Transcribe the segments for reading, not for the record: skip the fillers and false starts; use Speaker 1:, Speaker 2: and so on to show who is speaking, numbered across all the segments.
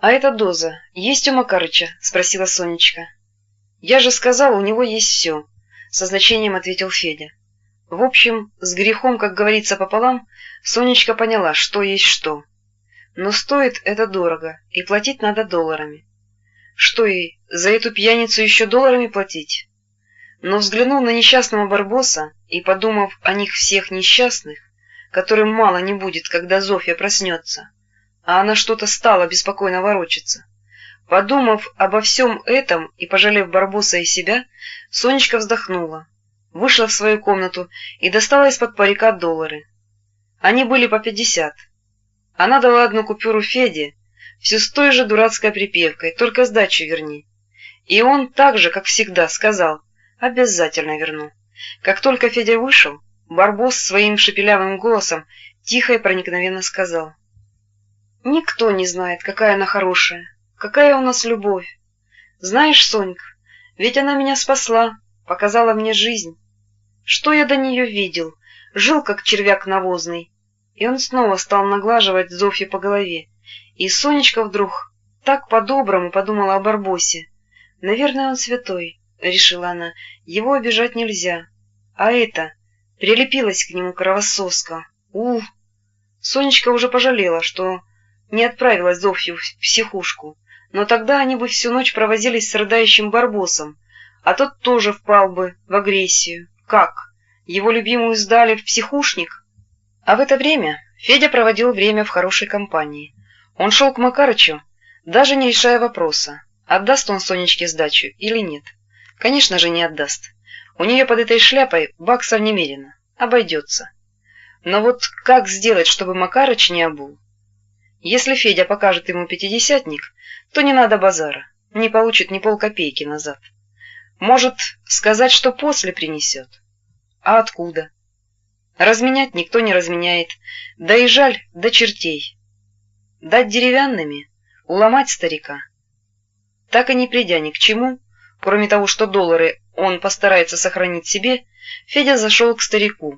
Speaker 1: — А эта доза есть у Макарыча? — спросила Сонечка. — Я же сказал, у него есть все, — со значением ответил Федя. В общем, с грехом, как говорится, пополам, Сонечка поняла, что есть что. Но стоит это дорого, и платить надо долларами. Что ей, за эту пьяницу еще долларами платить? Но взглянув на несчастного Барбоса и подумав о них всех несчастных, которым мало не будет, когда Зофья проснется, а она что-то стала беспокойно ворочаться. Подумав обо всем этом и пожалев Барбоса и себя, Сонечка вздохнула, вышла в свою комнату и достала из-под парика доллары. Они были по 50. Она дала одну купюру Феде, все с той же дурацкой припевкой, только сдачу верни. И он так же, как всегда, сказал: «Обязательно верну». Как только Федя вышел, Барбос своим шепелявым голосом тихо и проникновенно сказал: «Никто не знает, какая она хорошая, какая у нас любовь. Знаешь, Сонька, ведь она меня спасла, показала мне жизнь. Что я до нее видел? Жил, как червяк навозный». И он снова стал наглаживать Зофью по голове. И Сонечка вдруг так по-доброму подумала о Барбосе. «Наверное, он святой», — решила она, — «его обижать нельзя». А это прилепилась к нему кровососка. Сонечка уже пожалела, что не отправила Зофью в психушку, но тогда они бы всю ночь провозились с рыдающим Барбосом, а тот тоже впал бы в агрессию. Как? Его любимую сдали в психушник? А в это время Федя проводил время в хорошей компании. Он шел к Макарычу, даже не решая вопроса, отдаст он Сонечке сдачу или нет. Конечно же, не отдаст. У нее под этой шляпой баксов немерено, обойдется. Но вот как сделать, чтобы Макарыч не обул? Если Федя покажет ему пятидесятник, то не надо базара, не получит ни полкопейки назад. Может сказать, что после принесет. А откуда? Разменять никто не разменяет, да и жаль до чертей. Дать деревянными, уломать старика. Так и не придя ни к чему, кроме того, что доллары он постарается сохранить себе, Федя зашел к старику.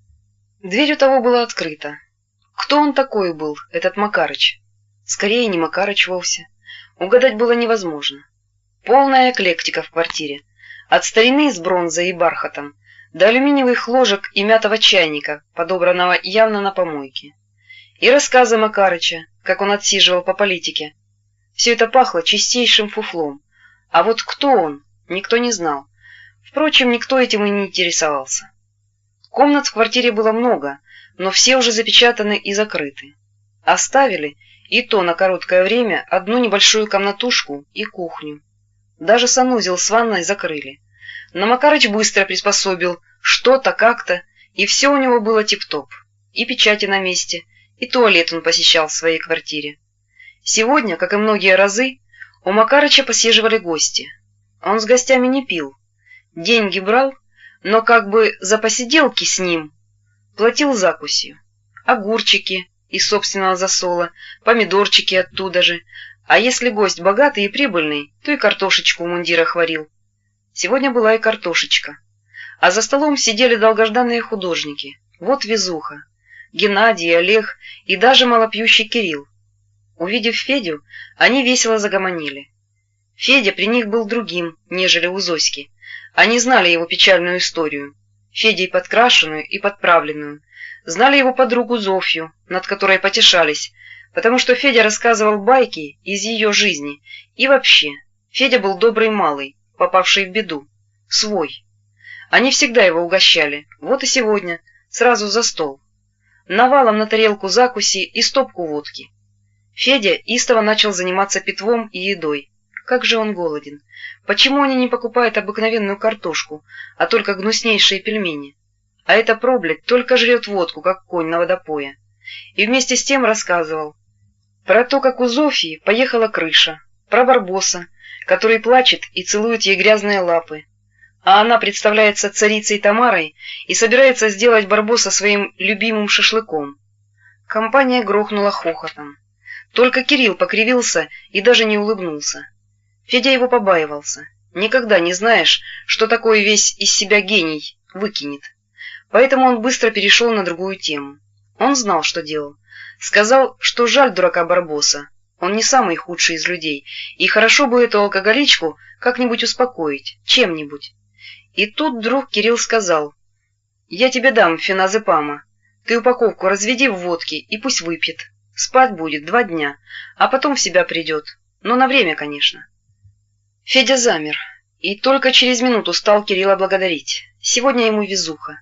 Speaker 1: Дверь у того была открыта. Кто он такой был, этот Макарыч? Скорее, не Макарыч вовсе. Угадать было невозможно. Полная эклектика в квартире. От старины с бронзой и бархатом до алюминиевых ложек и мятого чайника, подобранного явно на помойке. И рассказы Макарыча, как он отсиживал по политике. Все это пахло чистейшим фуфлом. А вот кто он, никто не знал. Впрочем, никто этим и не интересовался. Комнат в квартире было много, но все уже запечатаны и закрыты. Оставили, и то на короткое время, одну небольшую комнатушку и кухню. Даже санузел с ванной закрыли. Но Макарыч быстро приспособил что-то, как-то, и все у него было тип-топ. И печати на месте, и туалет он посещал в своей квартире. Сегодня, как и многие разы, у Макарыча посиживали гости. Он с гостями не пил. Деньги брал, но как бы за посиделки с ним платил закусью. Огурчики из собственного засола, помидорчики оттуда же. А если гость богатый и прибыльный, то и картошечку в мундирах варил. Сегодня была и картошечка. А за столом сидели долгожданные художники. Вот везуха. Геннадий, Олег и даже малопьющий Кирилл. Увидев Федю, они весело загомонили. Федя при них был другим, нежели у Зоськи. Они знали его печальную историю. Федей подкрашенную и подправленную. Знали его подругу Зофью, над которой потешались, потому что Федя рассказывал байки из ее жизни. И вообще, Федя был добрый малый, попавший в беду. Свой. Они всегда его угощали, вот и сегодня, сразу за стол. Навалом на тарелку закуси и стопку водки. Федя истово начал заниматься питвом и едой. Как же он голоден. Почему они не покупают обыкновенную картошку, а только гнуснейшие пельмени? А эта проблядь только жрет водку, как конь на водопое. И вместе с тем рассказывал про то, как у Зофьи поехала крыша, про Барбоса, который плачет и целует ей грязные лапы. А она представляется царицей Тамарой и собирается сделать Барбоса своим любимым шашлыком. Компания грохнула хохотом. Только Кирилл покривился и даже не улыбнулся. Федя его побаивался. Никогда не знаешь, что такой весь из себя гений выкинет. Поэтому он быстро перешел на другую тему. Он знал, что делал. Сказал, что жаль дурака Барбоса. Он не самый худший из людей, и хорошо бы эту алкоголичку как-нибудь успокоить, чем-нибудь. И тут вдруг Кирилл сказал: «Я тебе дам феназепама. Ты упаковку разведи в водке и пусть выпьет. Спать будет 2 дня, а потом в себя придет. Но на время, конечно». Федя замер, и только через минуту стал Кирилла благодарить. Сегодня ему везуха.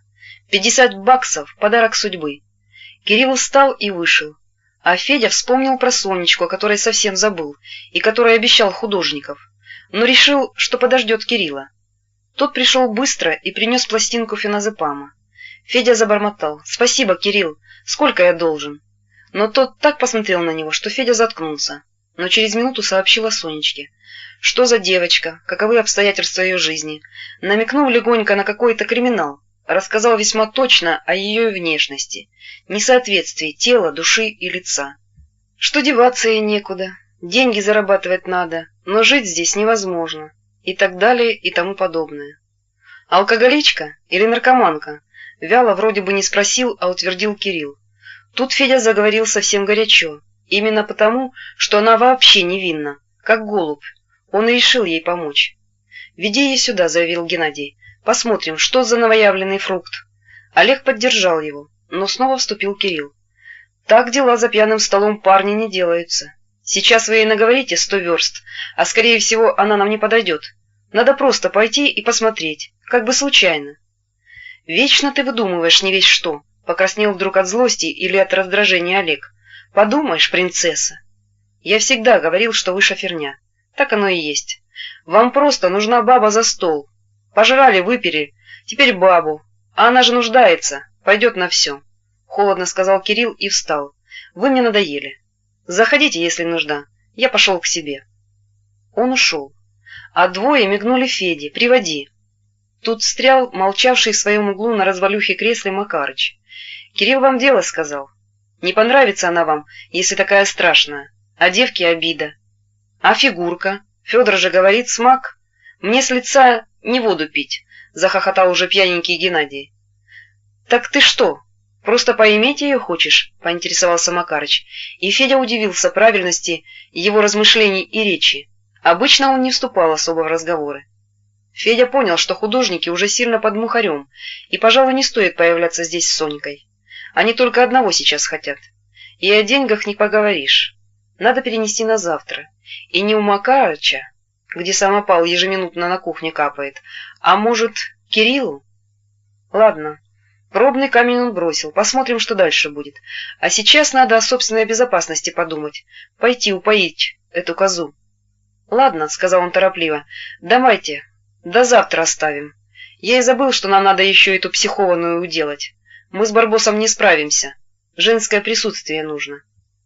Speaker 1: 50 баксов — подарок судьбы. Кирилл встал и вышел. А Федя вспомнил про Сонечку, о которой совсем забыл, и которой обещал художников, но решил, что подождет Кирилла. Тот пришел быстро и принес пластинку феназепама. Федя забормотал: «Спасибо, Кирилл, сколько я должен?» Но тот так посмотрел на него, что Федя заткнулся, но через минуту сообщил о Сонечке. Что за девочка, каковы обстоятельства ее жизни, намекнул легонько на какой-то криминал, рассказал весьма точно о ее внешности, несоответствии тела, души и лица. Что деваться ей некуда, деньги зарабатывать надо, но жить здесь невозможно, и так далее и тому подобное. Алкоголичка или наркоманка? Вяло вроде бы не спросил, а утвердил Кирилл. Тут Федя заговорил совсем горячо, именно потому, что она вообще невинна, как голубь. Он решил ей помочь. «Веди ее сюда», — заявил Геннадий. «Посмотрим, что за новоявленный фрукт». Олег поддержал его, но снова вступил Кирилл. «Так дела за пьяным столом, парни, не делаются. Сейчас вы ей наговорите 100 верст, а скорее всего она нам не подойдет. Надо просто пойти и посмотреть, как бы случайно». «Вечно ты выдумываешь не весь что», — покраснел вдруг от злости или от раздражения Олег. «Подумаешь, принцесса. Я всегда говорил, что вы шоферня. Так оно и есть. Вам просто нужна баба за стол. Пожрали, выпили, теперь бабу. А она же нуждается, пойдет на все», — холодно сказал Кирилл и встал. «Вы мне надоели. Заходите, если нужда. Я пошел к себе». Он ушел. А двое мигнули Феде: «Приводи». Тут встрял молчавший в своем углу на развалюхе кресле Макарыч. «Кирилл вам дело сказал. Не понравится она вам, если такая страшная. А девке обида. А фигурка? Федор же говорит, смак. Мне с лица не воду пить», — захохотал уже пьяненький Геннадий. «Так ты что, просто поиметь ее хочешь?» — поинтересовался Макарыч. И Федя удивился правильности его размышлений и речи. Обычно он не вступал особо в разговоры. Федя понял, что художники уже сильно под мухарем, и, пожалуй, не стоит появляться здесь с Сонькой. Они только одного сейчас хотят. И о деньгах не поговоришь. Надо перенести на завтра. И не у Макарыча, где самопал ежеминутно на кухне капает, а может, Кириллу? Ладно, пробный камень он бросил, посмотрим, что дальше будет. А сейчас надо о собственной безопасности подумать, пойти упоить эту козу. «Ладно», — сказал он торопливо, — «давайте, до завтра оставим. Я и забыл, что нам надо еще эту психованную уделать. Мы с Барбосом не справимся. Женское присутствие нужно.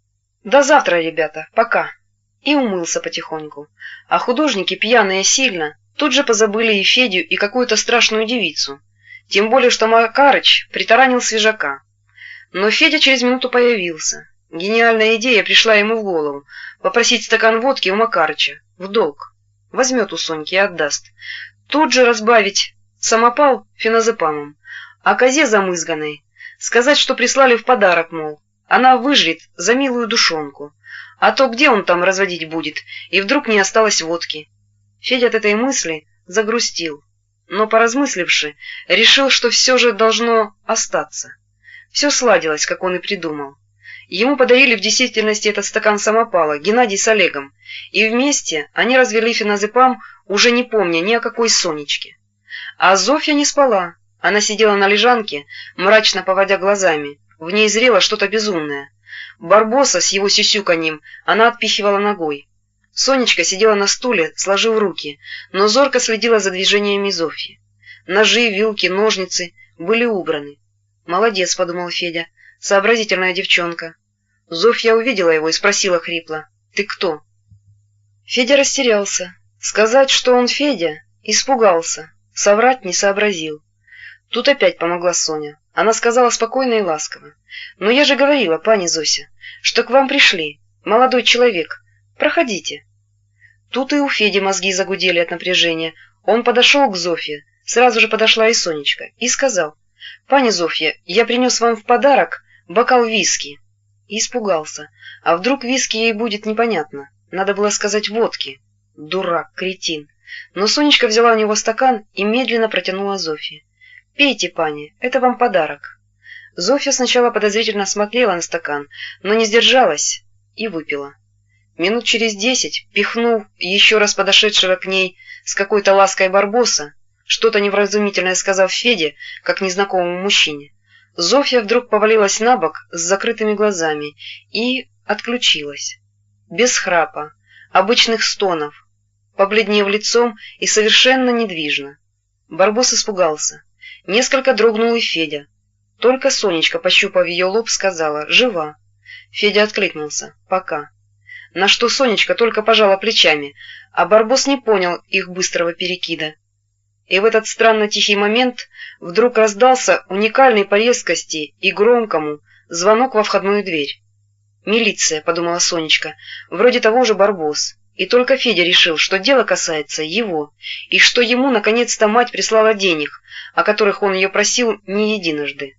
Speaker 1: До завтра, ребята, пока». И умылся потихоньку. А художники, пьяные сильно, тут же позабыли и Федю, и какую-то страшную девицу. Тем более, что Макарыч притаранил свежака. Но Федя через минуту появился. Гениальная идея пришла ему в голову — попросить стакан водки у Макарыча, в долг. Возьмет у Соньки и отдаст. Тут же разбавить самопал феназепамом, а козе замызганной сказать, что прислали в подарок, мол, она выжрет за милую душонку. А то где он там разводить будет, и вдруг не осталось водки? Федя от этой мысли загрустил, но, поразмысливши, решил, что все же должно остаться. Все сладилось, как он и придумал. Ему подарили в действительности этот стакан самопала Геннадий с Олегом, и вместе они развели феназепам, уже не помня ни о какой Сонечке. А Зофья не спала. Она сидела на лежанке, мрачно поводя глазами. В ней зрело что-то безумное. Барбоса с его сюсюканьем она отпихивала ногой. Сонечка сидела на стуле, сложив руки, но зорко следила за движениями Зофьи. Ножи, вилки, ножницы были убраны. «Молодец», — подумал Федя, — «сообразительная девчонка». Зофья увидела его и спросила хрипло: «Ты кто?» Федя растерялся. Сказать, что он Федя, испугался, соврать не сообразил. Тут опять помогла Соня. Она сказала спокойно и ласково: «Но я же говорила, пани Зося, что к вам пришли. Молодой человек. Проходите». Тут и у Феди мозги загудели от напряжения. Он подошел к Зофье, сразу же подошла и Сонечка, и сказал: «Пани Зофья, я принес вам в подарок бокал виски». И испугался. А вдруг виски ей будет непонятно? Надо было сказать водки. Дурак, кретин. Но Сонечка взяла у него стакан и медленно протянула Зофье. «Пейте, пани, это вам подарок». Зофья сначала подозрительно смотрела на стакан, но не сдержалась и выпила. Минут через 10, пихнув еще раз подошедшего к ней с какой-то лаской Барбоса, что-то невразумительное сказав Феде, как незнакомому мужчине, Зофья вдруг повалилась на бок с закрытыми глазами и отключилась. Без храпа, обычных стонов, побледнев лицом и совершенно недвижно. Барбос испугался. Несколько дрогнул и Федя. Только Сонечка, пощупав ее лоб, сказала «Жива». Федя откликнулся «Пока». На что Сонечка только пожала плечами, а Барбос не понял их быстрого перекида. И в этот странно тихий момент вдруг раздался уникальный по резкости и громкому звонок во входную дверь. «Милиция», — подумала Сонечка, — «вроде того же Барбос». И только Федя решил, что дело касается его, и что ему наконец-то мать прислала денег, о которых он ее просил не единожды.